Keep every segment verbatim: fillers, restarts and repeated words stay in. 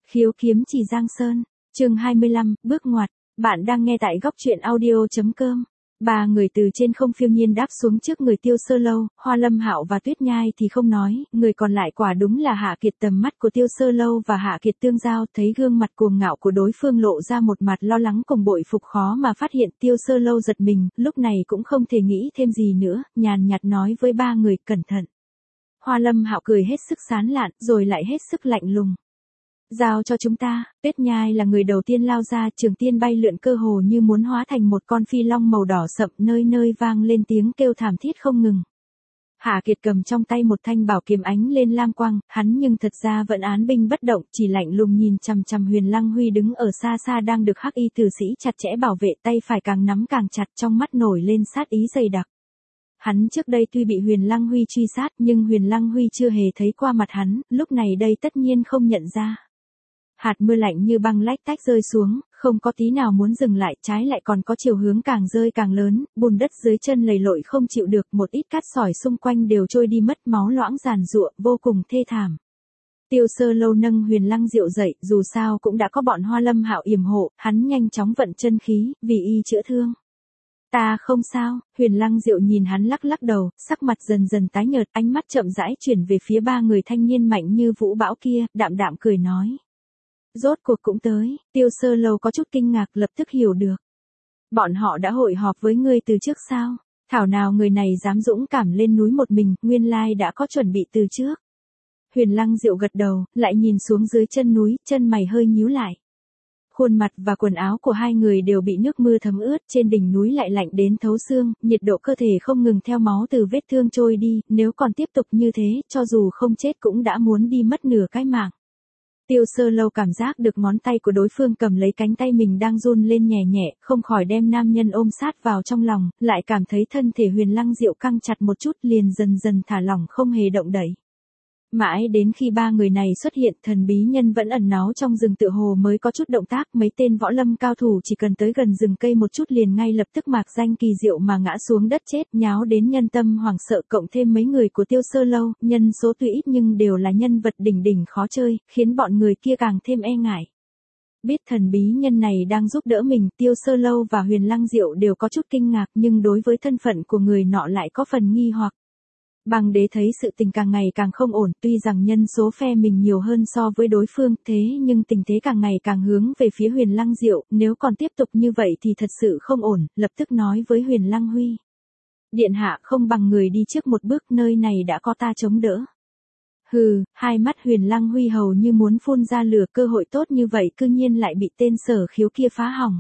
Khiếu kiếm chỉ Giang Sơn, chương hai mươi lăm, bước ngoặt, bạn đang nghe tại góc truyện audio.com. Ba người từ trên không phiêu nhiên đáp xuống trước người Tiêu Sơ Lâu, Hoa Lâm Hạo và Tuyết Nhai thì không nói, người còn lại quả đúng là Hạ Kiệt. Tầm mắt của Tiêu Sơ Lâu và Hạ Kiệt tương giao, thấy gương mặt cuồng ngạo của đối phương lộ ra một mặt lo lắng cùng bội phục, khó mà phát hiện. Tiêu Sơ Lâu giật mình, lúc này cũng không thể nghĩ thêm gì nữa, nhàn nhạt nói với ba người, cẩn thận. Hoa Lâm Hạo cười hết sức sán lạn, rồi lại hết sức lạnh lùng. Giao cho chúng ta. Tuyết Nhai là người đầu tiên lao ra, trường tiên bay lượn cơ hồ như muốn hóa thành một con phi long màu đỏ sậm, nơi nơi vang lên tiếng kêu thảm thiết không ngừng. Hạ Kiệt cầm trong tay một thanh bảo kiếm ánh lên lam quang, hắn nhưng thật ra vẫn án binh bất động, chỉ lạnh lùng nhìn chằm chằm Huyền Lăng Huy đứng ở xa xa đang được hắc y tử sĩ chặt chẽ bảo vệ, tay phải càng nắm càng chặt, trong mắt nổi lên sát ý dày đặc. Hắn trước đây tuy bị Huyền Lăng Huy truy sát, nhưng Huyền Lăng Huy chưa hề thấy qua mặt hắn, lúc này đây tất nhiên không nhận ra. Hạt mưa lạnh như băng lách tách rơi xuống, không có tí nào muốn dừng lại, trái lại còn có chiều hướng càng rơi càng lớn, bùn đất dưới chân lầy lội không chịu được, một ít cát sỏi xung quanh đều trôi đi mất, máu loãng giàn giụa, vô cùng thê thảm. Tiêu Sơ Lâu nâng Huyền Lăng Diệu dậy, dù sao cũng đã có bọn Hoa Lâm Hạo yểm hộ, hắn nhanh chóng vận chân khí, vì y chữa thương. Ta không sao. Huyền Lăng Diệu nhìn hắn lắc lắc đầu, sắc mặt dần dần tái nhợt, ánh mắt chậm rãi chuyển về phía ba người thanh niên mạnh như vũ bão kia, đạm đạm cười nói. Rốt cuộc cũng tới. Tiêu Sơ Lâu có chút kinh ngạc, lập tức hiểu được. Bọn họ đã hội họp với ngươi từ trước sao? Thảo nào người này dám dũng cảm lên núi một mình, nguyên lai đã có chuẩn bị từ trước. Huyền Lăng Diệu gật đầu, lại nhìn xuống dưới chân núi, chân mày hơi nhíu lại. Khuôn mặt và quần áo của hai người đều bị nước mưa thấm ướt, trên đỉnh núi lại lạnh đến thấu xương, nhiệt độ cơ thể không ngừng theo máu từ vết thương trôi đi, nếu còn tiếp tục như thế, cho dù không chết cũng đã muốn đi mất nửa cái mạng. Tiêu Sơ Lâu cảm giác được ngón tay của đối phương cầm lấy cánh tay mình đang run lên nhẹ nhẹ, không khỏi đem nam nhân ôm sát vào trong lòng, lại cảm thấy thân thể Huyền Lăng Diệu căng chặt một chút, liền dần dần thả lỏng, không hề động đậy. Mãi đến khi ba người này xuất hiện, thần bí nhân vẫn ẩn náu trong rừng tựa hồ mới có chút động tác, mấy tên võ lâm cao thủ chỉ cần tới gần rừng cây một chút liền ngay lập tức mạc danh kỳ diệu mà ngã xuống đất chết, nháo đến nhân tâm hoảng sợ, cộng thêm mấy người của Tiêu Sơ Lâu, nhân số tuy ít nhưng đều là nhân vật đỉnh đỉnh khó chơi, khiến bọn người kia càng thêm e ngại. Biết thần bí nhân này đang giúp đỡ mình, Tiêu Sơ Lâu và Huyền Lăng Diệu đều có chút kinh ngạc, nhưng đối với thân phận của người nọ lại có phần nghi hoặc. Băng Đế thấy sự tình càng ngày càng không ổn, tuy rằng nhân số phe mình nhiều hơn so với đối phương, thế nhưng tình thế càng ngày càng hướng về phía Huyền Lăng Diệu, nếu còn tiếp tục như vậy thì thật sự không ổn, lập tức nói với Huyền Lăng Huy. Điện hạ không bằng người đi trước một bước, nơi này đã có ta chống đỡ. Hừ, hai mắt Huyền Lăng Huy hầu như muốn phun ra lửa, cơ hội tốt như vậy cư nhiên lại bị tên Sở Khiếu kia phá hỏng.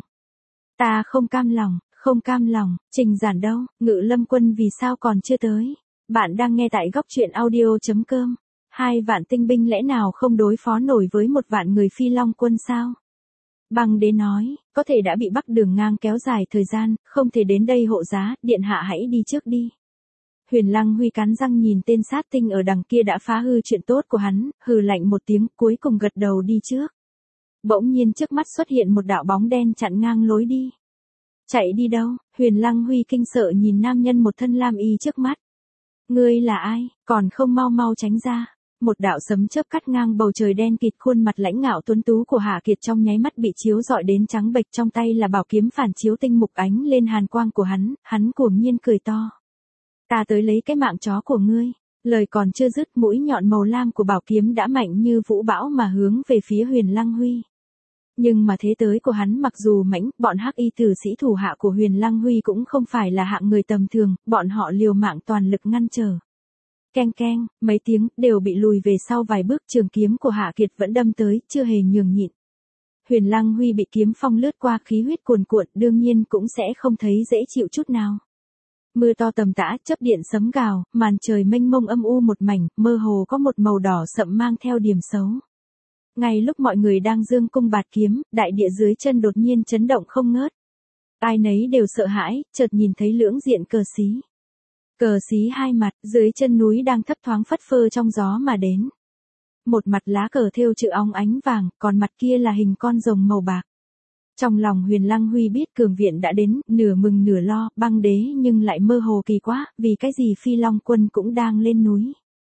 Ta không cam lòng, không cam lòng. Trình Giản đâu, Ngự Lâm Quân vì sao còn chưa tới? Bạn đang nghe tại góc truyện audio.com. Hai vạn tinh binh lẽ nào không đối phó nổi với một vạn người Phi Long quân sao? Băng Đế nói, có thể đã bị Bắc Đường Ngang kéo dài thời gian, không thể đến đây hộ giá, điện hạ hãy đi trước đi. Huyền Lăng Huy cắn răng nhìn tên sát tinh ở đằng kia đã phá hư chuyện tốt của hắn, hừ lạnh một tiếng, cuối cùng gật đầu đi trước. Bỗng nhiên trước mắt xuất hiện một đạo bóng đen chặn ngang lối đi. Chạy đi đâu? Huyền Lăng Huy kinh sợ nhìn nam nhân một thân lam y trước mắt. Ngươi là ai, còn không mau mau tránh ra. Một đạo sấm chớp cắt ngang bầu trời đen kịt, khuôn mặt lãnh ngạo tuấn tú của Hạ Kiệt trong nháy mắt bị chiếu rọi đến trắng bệch, trong tay là bảo kiếm phản chiếu tinh mục ánh lên hàn quang của hắn, hắn cuồng nhiên cười to. Ta tới lấy cái mạng chó của ngươi. Lời còn chưa dứt, mũi nhọn màu lam của bảo kiếm đã mạnh như vũ bão mà hướng về phía Huyền Lăng Huy. Nhưng mà thế tới của hắn mặc dù mãnh, bọn hắc y tử sĩ thủ hạ của Huyền Lăng Huy cũng không phải là hạng người tầm thường, bọn họ liều mạng toàn lực ngăn trở. Keng keng, mấy tiếng, đều bị lùi về sau vài bước, trường kiếm của Hạ Kiệt vẫn đâm tới, chưa hề nhường nhịn. Huyền Lăng Huy bị kiếm phong lướt qua, khí huyết cuồn cuộn, đương nhiên cũng sẽ không thấy dễ chịu chút nào. Mưa to tầm tã, chớp điện sấm gào, màn trời mênh mông âm u một mảnh, mơ hồ có một màu đỏ sậm mang theo điểm xấu. Ngay lúc mọi người đang dương cung bạt kiếm, đại địa dưới chân đột nhiên chấn động không ngớt. Ai nấy đều sợ hãi, chợt nhìn thấy lưỡng diện cờ xí. Cờ xí hai mặt, dưới chân núi đang thấp thoáng phất phơ trong gió mà đến. Một mặt lá cờ thêu chữ óng ánh vàng, còn mặt kia là hình con rồng màu bạc. Trong lòng Huyền Lăng Huy biết cường viện đã đến, nửa mừng nửa lo, Băng Đế nhưng lại mơ hồ kỳ quá, vì cái gì Phi Long quân cũng đang lên núi.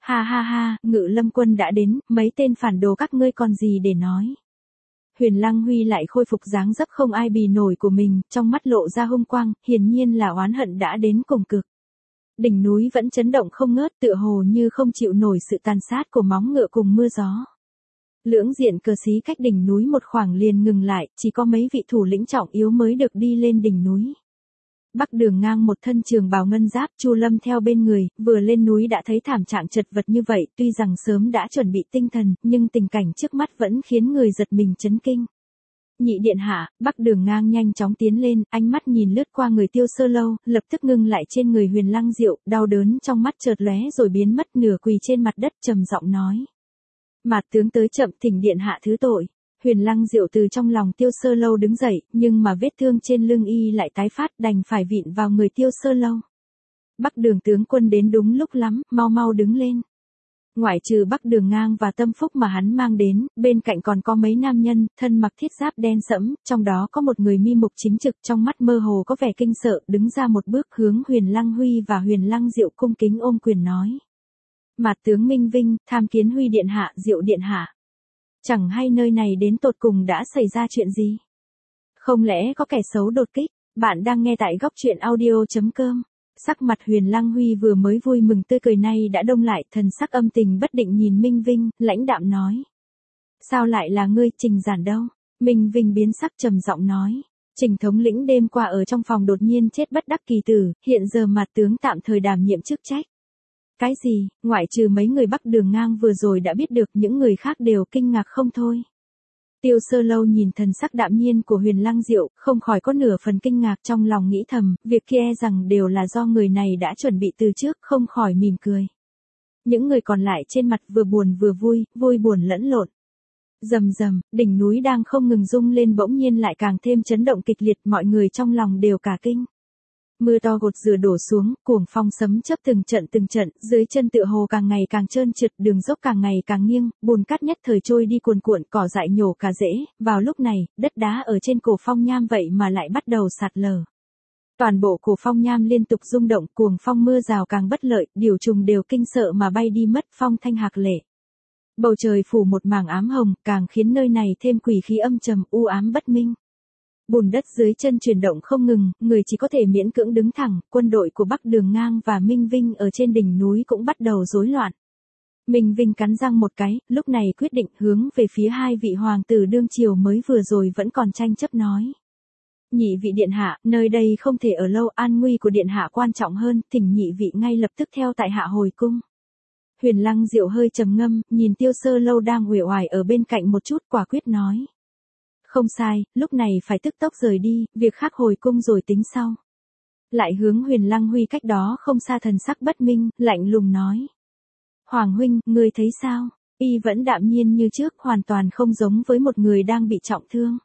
Ha ha ha, Ngự Lâm quân đã đến, mấy tên phản đồ các ngươi còn gì để nói. Huyền Lăng Huy lại khôi phục dáng dấp không ai bì nổi của mình, trong mắt lộ ra hung quang, hiển nhiên là oán hận đã đến cùng cực. Đỉnh núi vẫn chấn động không ngớt, tựa hồ như không chịu nổi sự tàn sát của móng ngựa cùng mưa gió. Lưỡng diện cờ xí cách đỉnh núi một khoảng liền ngừng lại, chỉ có mấy vị thủ lĩnh trọng yếu mới được đi lên đỉnh núi. Bắc Đường Ngang một thân trường bào ngân giáp, Chu Lâm theo bên người, vừa lên núi đã thấy thảm trạng chật vật như vậy, tuy rằng sớm đã chuẩn bị tinh thần, nhưng tình cảnh trước mắt vẫn khiến người giật mình chấn kinh. Nhị điện hạ, Bắc Đường Ngang nhanh chóng tiến lên, ánh mắt nhìn lướt qua người Tiêu Sơ Lâu, lập tức ngưng lại trên người Huyền Lăng Diệu, đau đớn trong mắt chợt lóe rồi biến mất, nửa quỳ trên mặt đất trầm giọng nói: "Mạt tướng tới chậm, thỉnh điện hạ thứ tội." Huyền Lăng Diệu từ trong lòng Tiêu Sơ Lâu đứng dậy, nhưng mà vết thương trên lưng y lại tái phát, đành phải vịn vào người Tiêu Sơ Lâu. "Bắc Đường tướng quân đến đúng lúc lắm, mau mau đứng lên." Ngoại trừ Bắc Đường Ngang và Tâm Phúc mà hắn mang đến, bên cạnh còn có mấy nam nhân, thân mặc thiết giáp đen sẫm, trong đó có một người mi mục chính trực, trong mắt mơ hồ có vẻ kinh sợ, đứng ra một bước hướng Huyền Lăng Huy và Huyền Lăng Diệu cung kính ôm quyền nói: "Mạt tướng Minh Vinh, tham kiến Huy điện hạ, Diệu điện hạ. Chẳng hay nơi này đến tột cùng đã xảy ra chuyện gì? Không lẽ có kẻ xấu đột kích?" Bạn đang nghe tại góc truyện audio chấm com. Sắc mặt Huyền Lăng Huy vừa mới vui mừng tươi cười nay đã đông lại, thần sắc âm tình bất định nhìn Minh Vinh, lãnh đạm nói: "Sao lại là ngươi, Trình Giản đâu?" Minh Vinh biến sắc trầm giọng nói: "Trình thống lĩnh đêm qua ở trong phòng đột nhiên chết bất đắc kỳ tử, hiện giờ Mạt tướng tạm thời đảm nhiệm chức trách." "Cái gì?" Ngoại trừ mấy người Bắc Đường Ngang vừa rồi đã biết được, những người khác đều kinh ngạc không thôi. Tiêu Sơ Lâu nhìn thần sắc đạm nhiên của Huyền Lăng Diệu, không khỏi có nửa phần kinh ngạc, trong lòng nghĩ thầm, việc kia e rằng đều là do người này đã chuẩn bị từ trước, không khỏi mỉm cười. Những người còn lại trên mặt vừa buồn vừa vui, vui buồn lẫn lộn. Rầm rầm, đỉnh núi đang không ngừng rung lên bỗng nhiên lại càng thêm chấn động kịch liệt, mọi người trong lòng đều cả kinh. Mưa to gột rửa đổ xuống, cuồng phong sấm chớp từng trận từng trận, dưới chân tựa hồ càng ngày càng trơn trượt, đường dốc càng ngày càng nghiêng, bùn cát nhất thời trôi đi cuồn cuộn, cỏ dại nhổ cả rễ, vào lúc này, đất đá ở trên cổ phong nham vậy mà lại bắt đầu sạt lở. Toàn bộ cổ phong nham liên tục rung động, cuồng phong mưa rào càng bất lợi, điều trùng đều kinh sợ mà bay đi mất, phong thanh hạc lệ. Bầu trời phủ một mảng ám hồng, càng khiến nơi này thêm quỷ khí âm trầm, u ám bất minh. Bùn đất dưới chân chuyển động không ngừng, người chỉ có thể miễn cưỡng đứng thẳng, quân đội của Bắc Đường Ngang và Minh Vinh ở trên đỉnh núi cũng bắt đầu rối loạn. Minh Vinh cắn răng một cái, lúc này quyết định hướng về phía hai vị hoàng tử đương triều mới vừa rồi vẫn còn tranh chấp nói: "Nhị vị điện hạ, nơi đây không thể ở lâu, an nguy của điện hạ quan trọng hơn, thỉnh nhị vị ngay lập tức theo tại hạ hồi cung." Huyền Lăng Diệu hơi trầm ngâm, nhìn Tiêu Sơ Lâu đang uể oải ở bên cạnh một chút, quả quyết nói: "Không sai, lúc này phải tức tốc rời đi, việc khác hồi cung rồi tính sau." Lại hướng Huyền Lăng Huy cách đó không xa thần sắc bất minh, lạnh lùng nói: "Hoàng huynh, ngươi thấy sao?" Y vẫn đạm nhiên như trước, hoàn toàn không giống với một người đang bị trọng thương.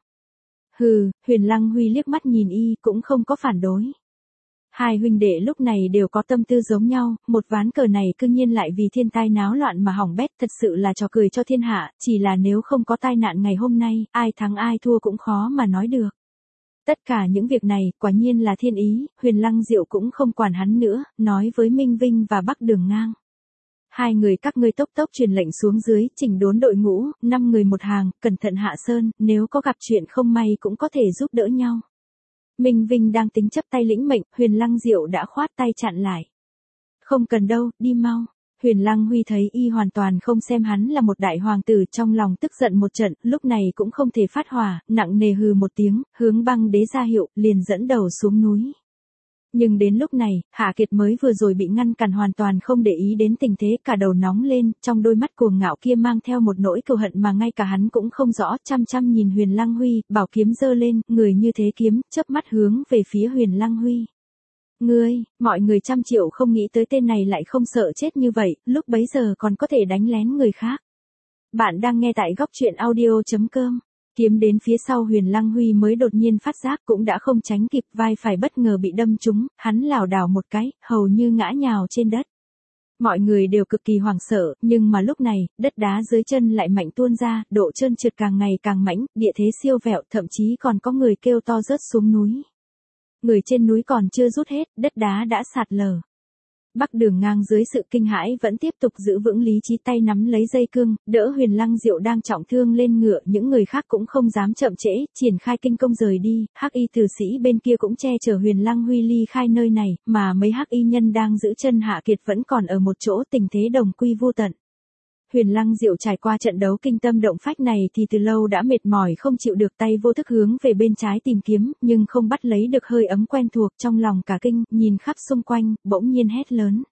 Hừ, Huyền Lăng Huy liếc mắt nhìn Y, cũng không có phản đối. Hai huynh đệ lúc này đều có tâm tư giống nhau, một ván cờ này cương nhiên lại vì thiên tai náo loạn mà hỏng bét, thật sự là trò cười cho thiên hạ, chỉ là nếu không có tai nạn ngày hôm nay, ai thắng ai thua cũng khó mà nói được. Tất cả những việc này, quả nhiên là thiên ý, Huyền Lăng Diệu cũng không quản hắn nữa, nói với Minh Vinh và Bắc Đường Ngang: "Hai người các ngươi tốc tốc truyền lệnh xuống dưới, chỉnh đốn đội ngũ, năm người một hàng, cẩn thận hạ sơn, nếu có gặp chuyện không may cũng có thể giúp đỡ nhau." Minh Vinh đang tính chấp tay lĩnh mệnh, Huyền Lăng Diệu đã khoát tay chặn lại: "Không cần đâu, đi mau." Huyền Lăng Huy thấy Y hoàn toàn không xem hắn là một đại hoàng tử, trong lòng tức giận một trận, lúc này cũng không thể phát hỏa, nặng nề hừ một tiếng, hướng Băng Đế ra hiệu, liền dẫn đầu xuống núi. Nhưng đến lúc này, Hạ Kiệt mới vừa rồi bị ngăn cản hoàn toàn không để ý đến tình thế, cả đầu nóng lên, trong đôi mắt cuồng ngạo kia mang theo một nỗi cừu hận mà ngay cả hắn cũng không rõ, chăm chăm nhìn Huyền Lăng Huy, bảo kiếm giơ lên, người như thế kiếm, chớp mắt hướng về phía Huyền Lăng Huy. "Ngươi," mọi người trăm triệu không nghĩ tới tên này lại không sợ chết như vậy, lúc bấy giờ còn có thể đánh lén người khác. Bạn đang nghe tại góc truyện audio chấm com. Kiếm đến phía sau Huyền Lăng Huy mới đột nhiên phát giác, cũng đã không tránh kịp, vai phải bất ngờ bị đâm trúng, hắn lảo đảo một cái, hầu như ngã nhào trên đất. Mọi người đều cực kỳ hoảng sợ, nhưng mà lúc này, đất đá dưới chân lại mạnh tuôn ra, độ trơn trượt càng ngày càng mãnh, địa thế siêu vẹo, thậm chí còn có người kêu to rớt xuống núi. Người trên núi còn chưa rút hết, đất đá đã sạt lở. Bắc Đường Ngang dưới sự kinh hãi vẫn tiếp tục giữ vững lý trí, tay nắm lấy dây cương, đỡ Huyền Lăng Diệu đang trọng thương lên ngựa, những người khác cũng không dám chậm trễ, triển khai kinh công rời đi, hắc y tử sĩ bên kia cũng che chở Huyền Lăng Huy ly khai nơi này, mà mấy hắc y nhân đang giữ chân Hạ Kiệt vẫn còn ở một chỗ, tình thế đồng quy vô tận. Huyền Lăng Diệu trải qua trận đấu kinh tâm động phách này thì từ lâu đã mệt mỏi không chịu được, tay vô thức hướng về bên trái tìm kiếm, nhưng không bắt lấy được hơi ấm quen thuộc, trong lòng cả kinh, nhìn khắp xung quanh, bỗng nhiên hét lớn.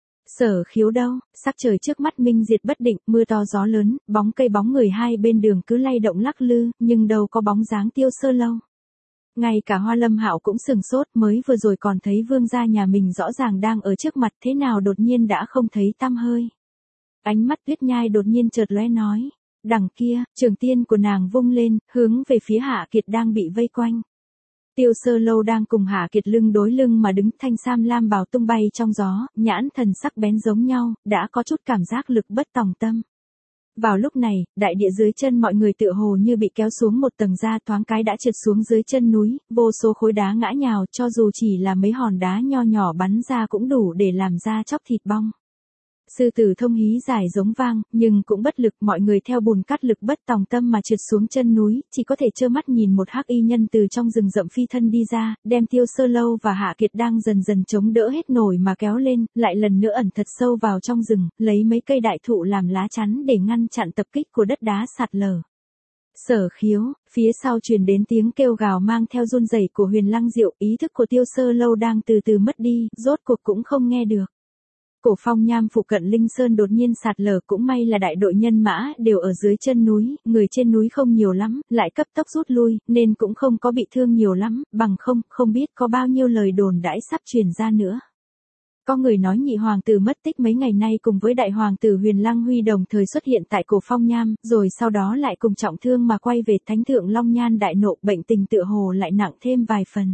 Sở Khiếu đâu? Sắc trời trước mắt minh diệt bất định, mưa to gió lớn, bóng cây bóng người hai bên đường cứ lay động lắc lư, nhưng đâu có bóng dáng Tiêu Sơ Lâu. Ngay cả Hoa Lâm Hạo cũng sừng sốt, mới vừa rồi còn thấy vương gia nhà mình rõ ràng đang ở trước mặt, thế nào đột nhiên đã không thấy tăm hơi. Ánh mắt Tuyết Nhai đột nhiên chợt lóe nói, đằng kia, trường tiên của nàng vung lên, hướng về phía Hạ Kiệt đang bị vây quanh. Tiêu Sơ Lâu đang cùng Hạ Kiệt lưng đối lưng mà đứng, thanh sam lam bào tung bay trong gió, nhãn thần sắc bén giống nhau, đã có chút cảm giác lực bất tòng tâm. Vào lúc này, đại địa dưới chân mọi người tựa hồ như bị kéo xuống một tầng da, thoáng cái đã trượt xuống dưới chân núi, vô số khối đá ngã nhào, cho dù chỉ là mấy hòn đá nho nhỏ bắn ra cũng đủ để làm da chóc thịt bong. Sư tử thông hí dài giống vang, nhưng cũng bất lực, mọi người theo bùn cát lực bất tòng tâm mà trượt xuống chân núi, chỉ có thể trơ mắt nhìn một hắc y nhân từ trong rừng rậm phi thân đi ra, đem Tiêu Sơ Lâu và Hạ Kiệt đang dần dần chống đỡ hết nổi mà kéo lên, lại lần nữa ẩn thật sâu vào trong rừng, lấy mấy cây đại thụ làm lá chắn để ngăn chặn tập kích của đất đá sạt lở. Sở Khiếu, phía sau truyền đến tiếng kêu gào mang theo run rẩy của Huyền Lăng Diệu, ý thức của Tiêu Sơ Lâu đang từ từ mất đi, rốt cuộc cũng không nghe được. Cổ Phong Nham phụ cận Linh Sơn đột nhiên sạt lở, cũng may là đại đội nhân mã đều ở dưới chân núi, người trên núi không nhiều lắm, lại cấp tốc rút lui, nên cũng không có bị thương nhiều lắm, bằng không, không biết có bao nhiêu lời đồn đãi sắp truyền ra nữa. Có người nói nhị hoàng tử mất tích mấy ngày nay cùng với đại hoàng tử Huyền Lăng Huy đồng thời xuất hiện tại Cổ Phong Nham, rồi sau đó lại cùng trọng thương mà quay về, thánh thượng Long Nhan đại nộ, bệnh tình tựa hồ lại nặng thêm vài phần.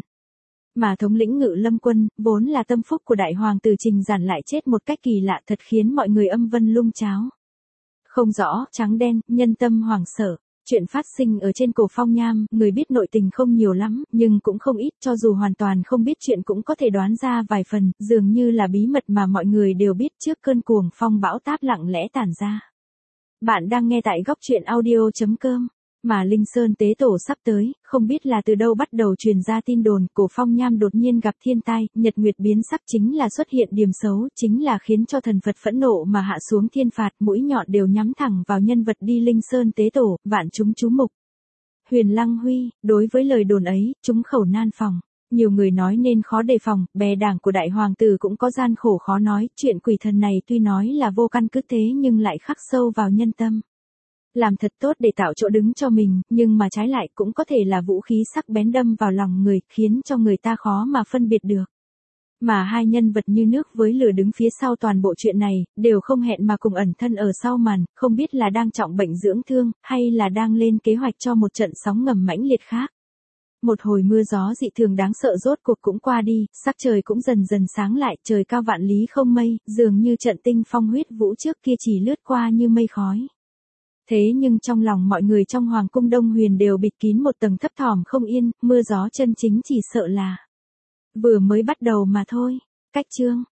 Mà thống lĩnh Ngự Lâm quân, vốn là tâm phúc của đại hoàng tử Trình Giản lại chết một cách kỳ lạ, thật khiến mọi người âm vân lung cháo. Không rõ, trắng đen, nhân tâm hoảng sợ. Chuyện phát sinh ở trên Cổ Phong Nham, người biết nội tình không nhiều lắm, nhưng cũng không ít, cho dù hoàn toàn không biết chuyện cũng có thể đoán ra vài phần, dường như là bí mật mà mọi người đều biết trước cơn cuồng phong bão táp lặng lẽ tản ra. Bạn đang nghe tại góc truyện audio chấm com. Mà Linh Sơn tế tổ sắp tới, không biết là từ đâu bắt đầu truyền ra tin đồn, Cổ Phong Nham đột nhiên gặp thiên tai, nhật nguyệt biến sắc, chính là xuất hiện điểm xấu, chính là khiến cho thần Phật phẫn nộ mà hạ xuống thiên phạt, mũi nhọn đều nhắm thẳng vào nhân vật đi Linh Sơn tế tổ, vạn chúng chú mục. Huyền Lăng Huy, đối với lời đồn ấy, chúng khẩu nan phòng. Nhiều người nói nên khó đề phòng, bè đảng của đại hoàng tử cũng có gian khổ khó nói, chuyện quỷ thần này tuy nói là vô căn cứ thế nhưng lại khắc sâu vào nhân tâm. Làm thật tốt để tạo chỗ đứng cho mình, nhưng mà trái lại cũng có thể là vũ khí sắc bén đâm vào lòng người, khiến cho người ta khó mà phân biệt được. Mà hai nhân vật như nước với lửa đứng phía sau toàn bộ chuyện này, đều không hẹn mà cùng ẩn thân ở sau màn, không biết là đang trọng bệnh dưỡng thương, hay là đang lên kế hoạch cho một trận sóng ngầm mãnh liệt khác. Một hồi mưa gió dị thường đáng sợ rốt cuộc cũng qua đi, sắc trời cũng dần dần sáng lại, trời cao vạn lý không mây, dường như trận tinh phong huyết vũ trước kia chỉ lướt qua như mây khói. Thế nhưng trong lòng mọi người trong Hoàng cung Đông Huyền đều bịt kín một tầng thấp thỏm không yên, mưa gió chân chính chỉ sợ là vừa mới bắt đầu mà thôi. Cách chương